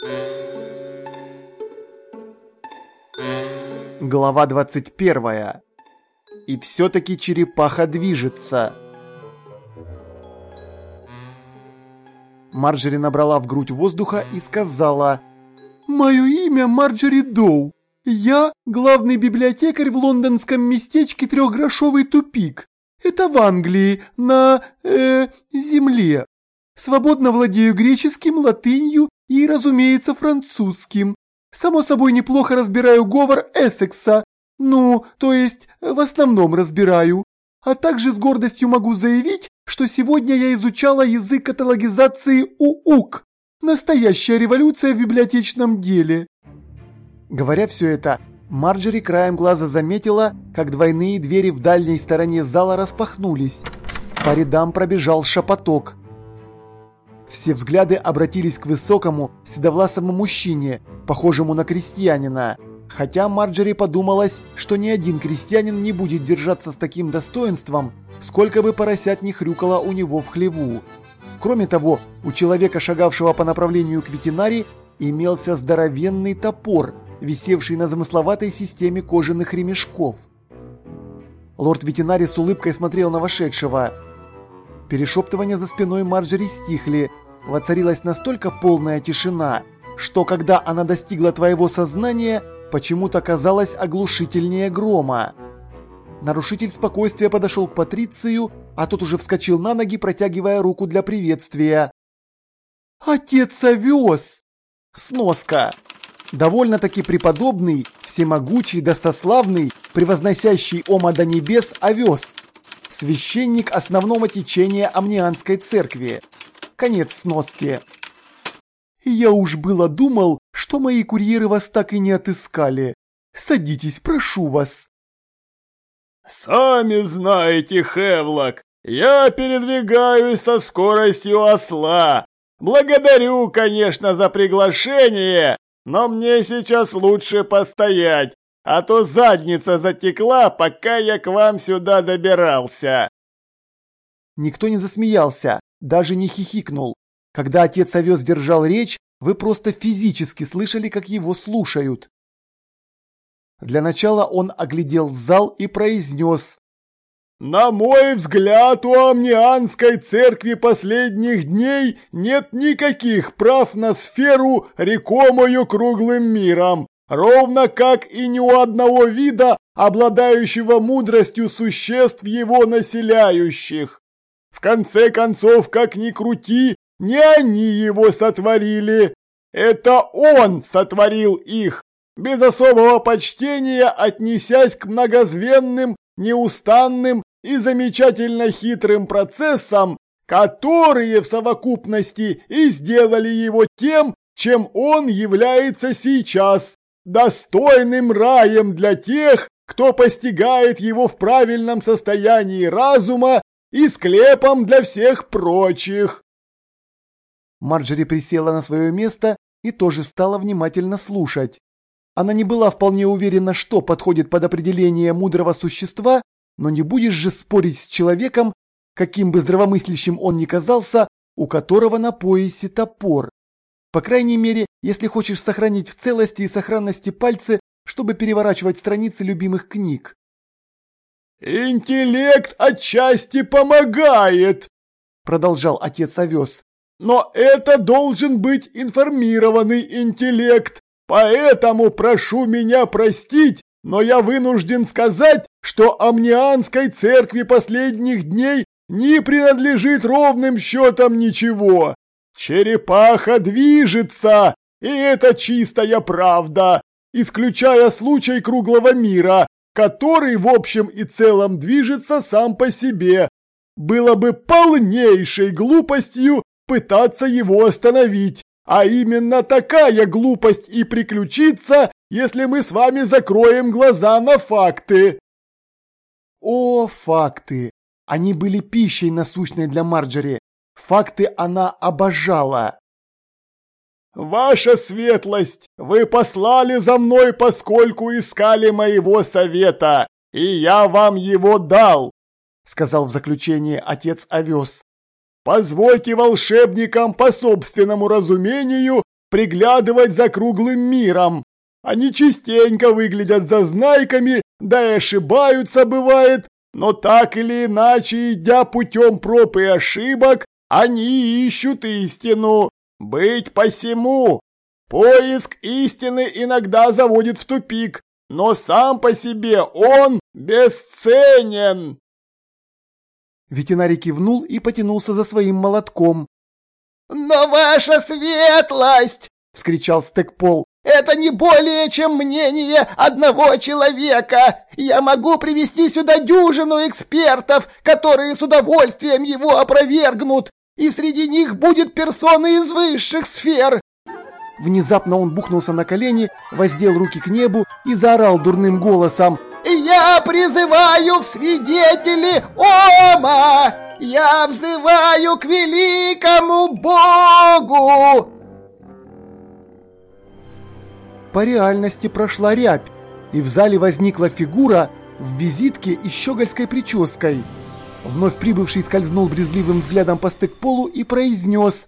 Глава 21. И все-таки черепаха движется. Марджери набрала в грудь воздуха и сказала: «Мое имя Марджери Доу. Я главный библиотекарь в лондонском местечке Трехгрошовый тупик. Это в Англии, на земле. Свободно владею греческим, латынью и, разумеется, французским. Само собой, неплохо разбираю говор Эссекса, то есть в основном разбираю. А также с гордостью могу заявить, что сегодня я изучала язык каталогизации УУК. Настоящая революция в библиотечном деле». Говоря все это, Марджери краем глаза заметила, как двойные двери в дальней стороне зала распахнулись. По рядам пробежал шепоток. Все взгляды обратились к высокому, седовласому мужчине, похожему на крестьянина. Хотя Марджери подумалось, что ни один крестьянин не будет держаться с таким достоинством, сколько бы поросят ни хрюкало у него в хлеву. Кроме того, у человека, шагавшего по направлению к ветеринари, имелся здоровенный топор, висевший на замысловатой системе кожаных ремешков. Лорд-ветеринарий с улыбкой смотрел на вошедшего. Перешептывания за спиной Марджери стихли. Воцарилась настолько полная тишина, что когда она достигла твоего сознания, почему-то казалось оглушительнее грома. Нарушитель спокойствия подошел к Патрицию, а тот уже вскочил на ноги, протягивая руку для приветствия. «Отец овес!» Сноска. Довольно-таки преподобный, всемогучий, достославный, превозносящий ома до небес овес. Священник основного течения Амнианской церкви. Конец сноски. «Я уж было думал, что мои курьеры вас так и не отыскали. Садитесь, прошу вас». «Сами знаете, Хевлок, я передвигаюсь со скоростью осла. Благодарю, конечно, за приглашение, но мне сейчас лучше постоять, а то задница затекла, пока я к вам сюда добирался». Никто не засмеялся, даже не хихикнул. Когда отец овес держал речь, вы просто физически слышали, как его слушают. Для начала он оглядел зал и произнес: «На мой взгляд, у Амнианской церкви последних дней нет никаких прав на сферу, рекомую круглым миром, ровно как и ни у одного вида, обладающего мудростью существ его населяющих. В конце концов, как ни крути, не они его сотворили, это он сотворил их, без особого почтения отнесясь к многозвенным, неустанным и замечательно хитрым процессам, которые в совокупности и сделали его тем, чем он является сейчас, достойным раем для тех, кто постигает его в правильном состоянии разума и склепом для всех прочих». Марджери присела на свое место и тоже стала внимательно слушать. Она не была вполне уверена, что подходит под определение мудрого существа, но не будешь же спорить с человеком, каким бы здравомыслящим он ни казался, у которого на поясе топор. По крайней мере, если хочешь сохранить в целости и сохранности пальцы, чтобы переворачивать страницы любимых книг. «Интеллект отчасти помогает», — продолжал отец овес. «Но это должен быть информированный интеллект, поэтому прошу меня простить, но я вынужден сказать, что Амнианской церкви последних дней не принадлежит ровным счетом ничего. Черепаха движется, и это чистая правда, исключая случай круглого мира, который в общем и целом движется сам по себе. Было бы полнейшей глупостью пытаться его остановить, а именно такая глупость и приключится, если мы с вами закроем глаза на факты». О, факты! Они были пищей насущной для Марджери. Факты она обожала. «Ваша светлость, вы послали за мной, поскольку искали моего совета, и я вам его дал», — сказал в заключение отец овес. «Позвольте волшебникам по собственному разумению приглядывать за круглым миром. Они частенько выглядят зазнайками, да и ошибаются бывает, но так или иначе, идя путем проб и ошибок, они ищут истину. Быть посему. Поиск истины иногда заводит в тупик, но сам по себе он бесценен. Ветеринар кивнул и потянулся за своим молотком. «Но ваша светлость!» – вскричал Стекпол. «Это не более чем мнение одного человека! Я могу привести сюда дюжину экспертов, которые с удовольствием его опровергнут, и среди них будет персона из высших сфер!» Внезапно он бухнулся на колени, воздел руки к небу и заорал дурным голосом. «Я призываю в свидетели Ома! Я взываю к великому Богу!» По реальности прошла рябь, и в зале возникла фигура в визитке и щегольской прической. Вновь прибывший скользнул брезгливым взглядом по Стекполу и произнес: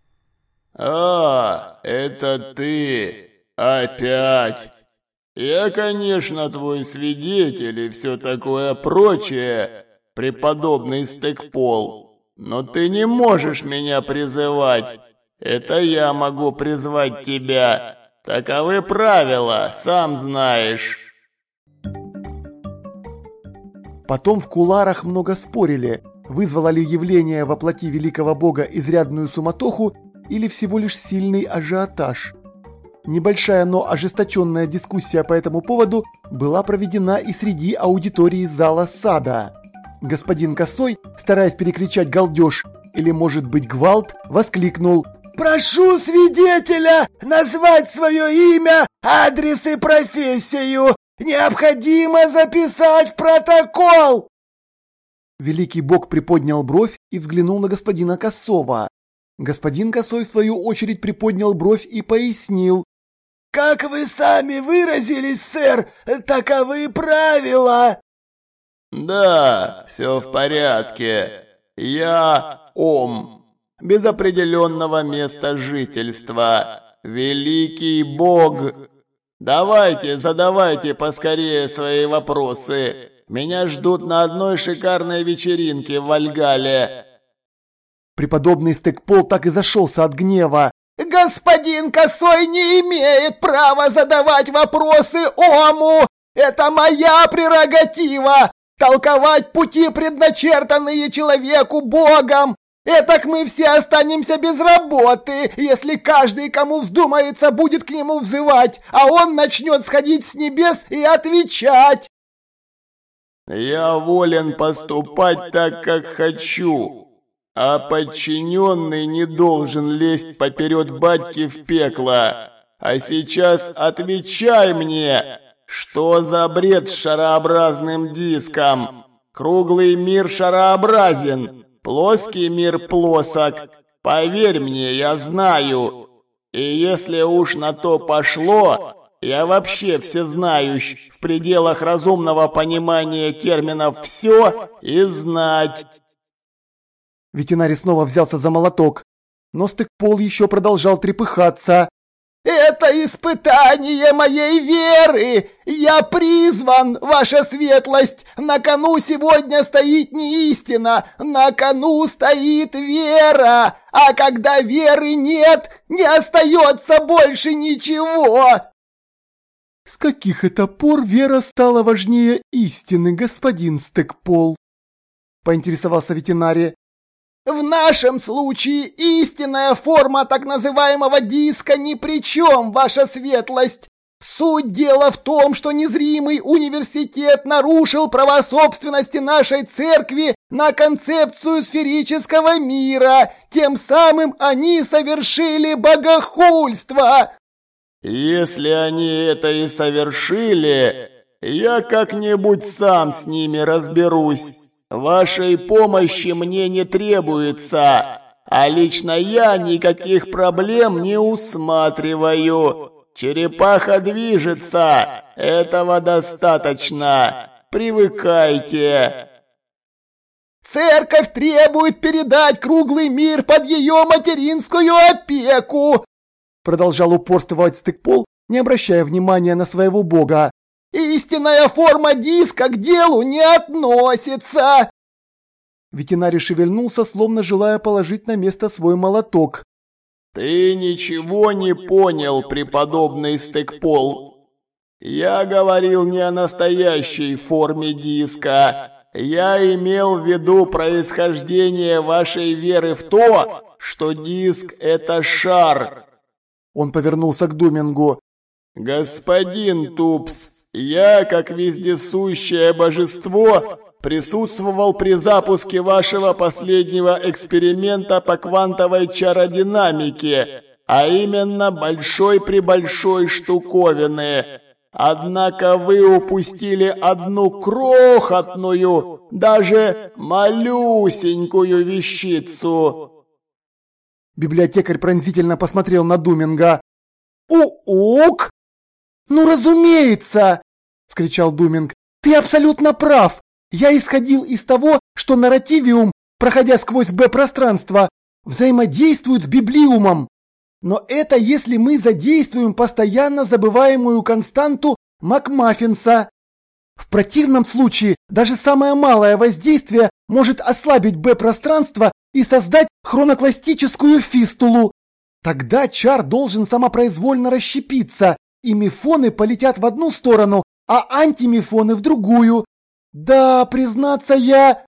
«А, это ты! Опять! Я, конечно, твой свидетель и все такое прочее, преподобный Стекпол, но ты не можешь меня призывать. Это я могу призвать тебя. Таковы правила, сам знаешь». Потом в кулуарах много спорили, вызвало ли явление во плоти великого бога изрядную суматоху или всего лишь сильный ажиотаж. Небольшая, но ожесточенная дискуссия по этому поводу была проведена и среди аудитории зала сада. Господин Косой, стараясь перекричать галдеж или, может быть, гвалт, воскликнул: «Прошу свидетеля назвать свое имя, адрес и профессию! Необходимо записать в протокол!» Великий бог приподнял бровь и взглянул на господина Косова. Господин Косой, в свою очередь, приподнял бровь и пояснил: «Как вы сами выразились, сэр, таковы правила!» «Да, все в порядке. Я Ом, без определенного места жительства. Великий бог. Давайте, задавайте поскорее свои вопросы. Меня ждут на одной шикарной вечеринке в Вальгалле». Преподобный Стекпол так и зашелся от гнева. «Господин Косой не имеет права задавать вопросы Ому! Это моя прерогатива! Толковать пути, предначертанные человеку Богом! Этак мы все останемся без работы, если каждый, кому вздумается, будет к нему взывать, а он начнет сходить с небес и отвечать!» «Я волен поступать так, как хочу. А подчиненный не должен лезть поперед батьки в пекло. А сейчас отвечай мне, что за бред с шарообразным диском? Круглый мир шарообразен, плоский мир плосок. Поверь мне, я знаю. И если уж на то пошло, я вообще всезнающий в пределах разумного понимания терминов «все» и «знать». Ветеринар снова взялся за молоток, но Стекпол еще продолжал трепыхаться. «Это испытание моей веры! Я призван, ваша светлость! На кону сегодня стоит не истина, на кону стоит вера! А когда веры нет, не остается больше ничего!» «С каких это пор вера стала важнее истины, господин Стекпол?» – поинтересовался ветеринар. «В нашем случае истинная форма так называемого диска ни при чем, ваша светлость. Суть дела в том, что незримый университет нарушил права собственности нашей церкви на концепцию сферического мира. Тем самым они совершили богохульство». «Если они это и совершили, я как-нибудь сам с ними разберусь. Вашей помощи мне не требуется, а лично я никаких проблем не усматриваю. Черепаха движется, этого достаточно. Привыкайте». «Церковь требует передать круглый мир под ее материнскую опеку», продолжал упорствовать Стекпол, не обращая внимания на своего бога. «Истинная форма диска к делу не относится!» Ветеринарий шевельнулся, словно желая положить на место свой молоток. «Ты ничего не понял, преподобный Стекпол. Я говорил не о настоящей форме диска. Я имел в виду происхождение вашей веры в то, что диск – это шар». Он повернулся к Думингу. «Господин Тупс, я, как вездесущее божество, присутствовал при запуске вашего последнего эксперимента по квантовой чародинамике, а именно большой-пребольшой штуковины. Однако вы упустили одну крохотную, даже малюсенькую вещицу». Библиотекарь пронзительно посмотрел на Думинга. «Ук! Ну, разумеется!» – вскричал Думинг. «Ты абсолютно прав! Я исходил из того, что нарративиум, проходя сквозь Б-пространство, взаимодействует с библиумом. Но это если мы задействуем постоянно забываемую константу Макмаффинса. В противном случае даже самое малое воздействие может ослабить Б-пространство и создать хронокластическую фистулу. Тогда чар должен самопроизвольно расщепиться, и мифоны полетят в одну сторону, а антимифоны в другую. Да, признаться, я...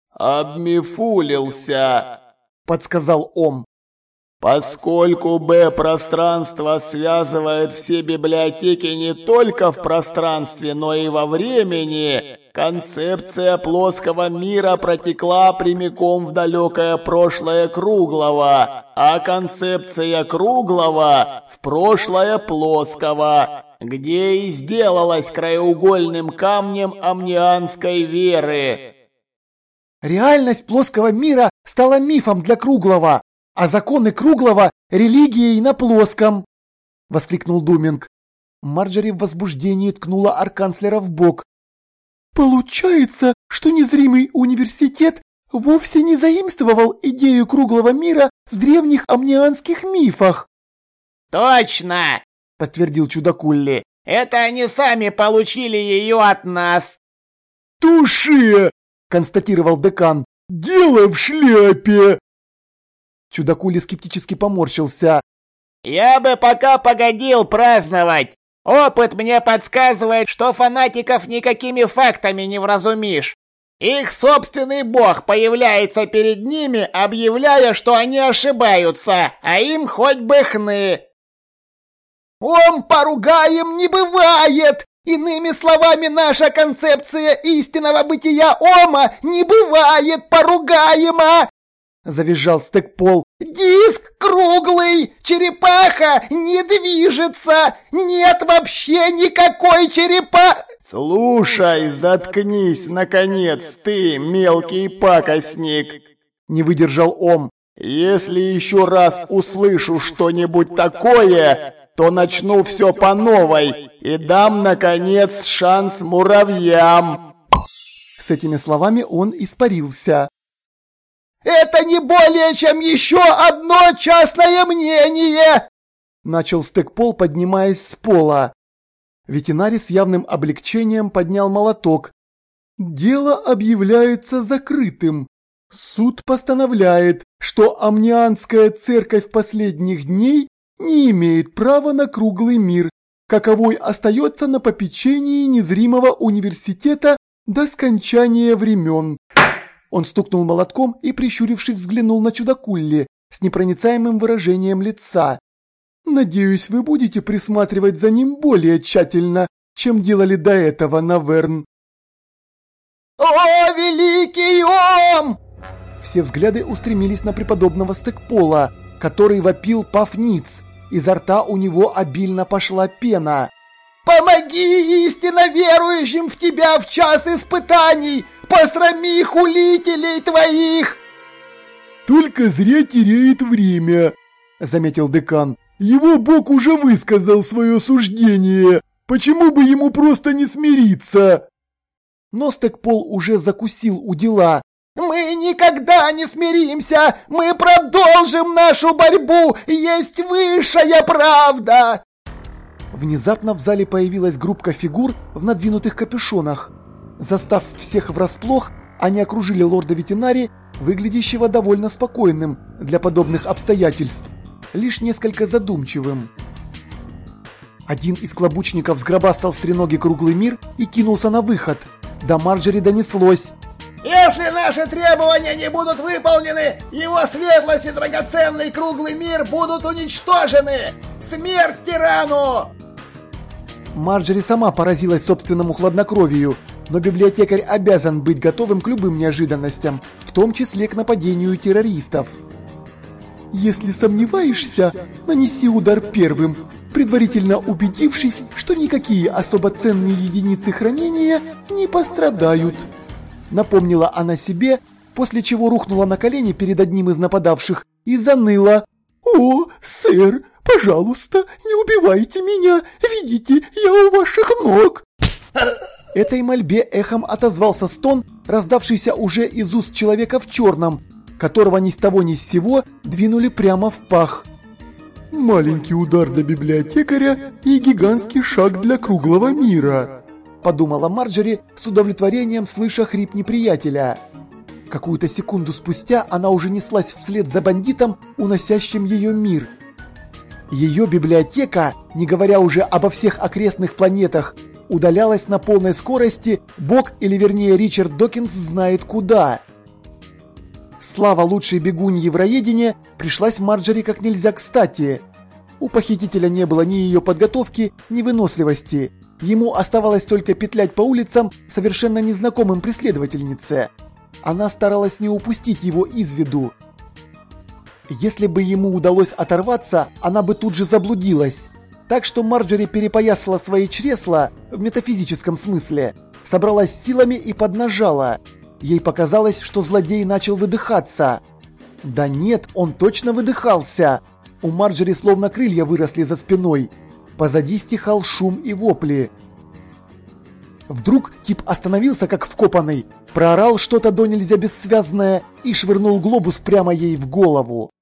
«Обмифулился», – подсказал Ом. «Поскольку Б-пространство связывает все библиотеки не только в пространстве, но и во времени, концепция плоского мира протекла прямиком в далекое прошлое круглого, а концепция круглого – в прошлое плоского, где и сделалась краеугольным камнем амнианской веры». Реальность плоского мира стала мифом для круглого, а законы круглого – религией на плоском, – воскликнул Думинг. Марджори в возбуждении ткнула арканцлера в бок. «Получается, что незримый университет вовсе не заимствовал идею круглого мира в древних амнианских мифах». «Точно!» – подтвердил Чудакулли. «Это они сами получили ее от нас». «Туше!» – констатировал декан. «Дело в шляпе!» Чудакулли скептически поморщился. «Я бы пока погодил праздновать. Опыт мне подсказывает, что фанатиков никакими фактами не вразумишь. Их собственный бог появляется перед ними, объявляя, что они ошибаются, а им хоть бы хны». «Ом поругаем не бывает! Иными словами, наша концепция истинного бытия Ома не бывает поругаема!» — завизжал Стекпол. «Диск круглый, черепаха не движется, нет вообще никакой черепа...» «Слушай, заткнись, наконец, ты, мелкий пакостник!» — не выдержал Ом. «Если еще раз услышу что-нибудь такое, то начну все по новой и дам, наконец, шанс муравьям!» С этими словами он испарился. «Это не более чем еще одно частное мнение!» Начал Стекпол, поднимаясь с пола. Ветеринарий с явным облегчением поднял молоток. «Дело объявляется закрытым. Суд постановляет, что амнианская церковь последних дней не имеет права на круглый мир, каковой остается на попечении незримого университета до скончания времен». Он стукнул молотком и, прищурившись, взглянул на Чудакулли с непроницаемым выражением лица. «Надеюсь, вы будете присматривать за ним более тщательно, чем делали до этого, Наверн». «О, великий Ом!» Все взгляды устремились на преподобного Стекпола, который вопил пафниц. Изо рта у него обильно пошла пена. «Помоги истинно верующим в тебя в час испытаний! Посрами хулителей твоих!» «Только зря теряет время», — заметил декан. «Его бог уже высказал свое суждение. Почему бы ему просто не смириться?» Но Стекпол уже закусил у дела. Мы никогда не смиримся! Мы продолжим нашу борьбу! Есть высшая правда!» Внезапно в зале появилась группка фигур в надвинутых капюшонах. Застав всех врасплох, они окружили лорда Ветинари, выглядящего довольно спокойным для подобных обстоятельств, лишь несколько задумчивым. Один из клобучников сгробастал с треноги круглый мир и кинулся на выход. До Марджори донеслось: «Если наши требования не будут выполнены, его светлость и драгоценный круглый мир будут уничтожены! Смерть тирану!» Марджори сама поразилась собственному хладнокровию, но библиотекарь обязан быть готовым к любым неожиданностям, в том числе к нападению террористов. «Если сомневаешься, нанеси удар первым, предварительно убедившись, что никакие особо ценные единицы хранения не пострадают», напомнила она себе, после чего рухнула на колени перед одним из нападавших и заныла: «О, сэр, пожалуйста, не убивайте меня, видите, я у ваших ног». Этой мольбе эхом отозвался стон, раздавшийся уже из уст человека в черном, которого ни с того ни с сего двинули прямо в пах. «Маленький удар для библиотекаря и гигантский шаг для круглого мира», подумала Марджори с удовлетворением, слыша хрип неприятеля. Какую-то секунду спустя она уже неслась вслед за бандитом, уносящим ее мир. Ее библиотека, не говоря уже обо всех окрестных планетах, удалялась на полной скорости, бог, или вернее Ричард Докинс, знает куда. Слава лучшей бегуньи в Роедине пришлась Марджори как нельзя кстати. У похитителя не было ни ее подготовки, ни выносливости. Ему оставалось только петлять по улицам совершенно незнакомым преследовательнице. Она старалась не упустить его из виду. Если бы ему удалось оторваться, она бы тут же заблудилась. Так что Марджори перепоясала свои чресла, в метафизическом смысле, собралась силами и поднажала. Ей показалось, что злодей начал выдыхаться. Да нет, он точно выдыхался. У Марджори словно крылья выросли за спиной. Позади стихал шум и вопли. Вдруг тип остановился как вкопанный, проорал что-то до нельзя бессвязное и швырнул глобус прямо ей в голову.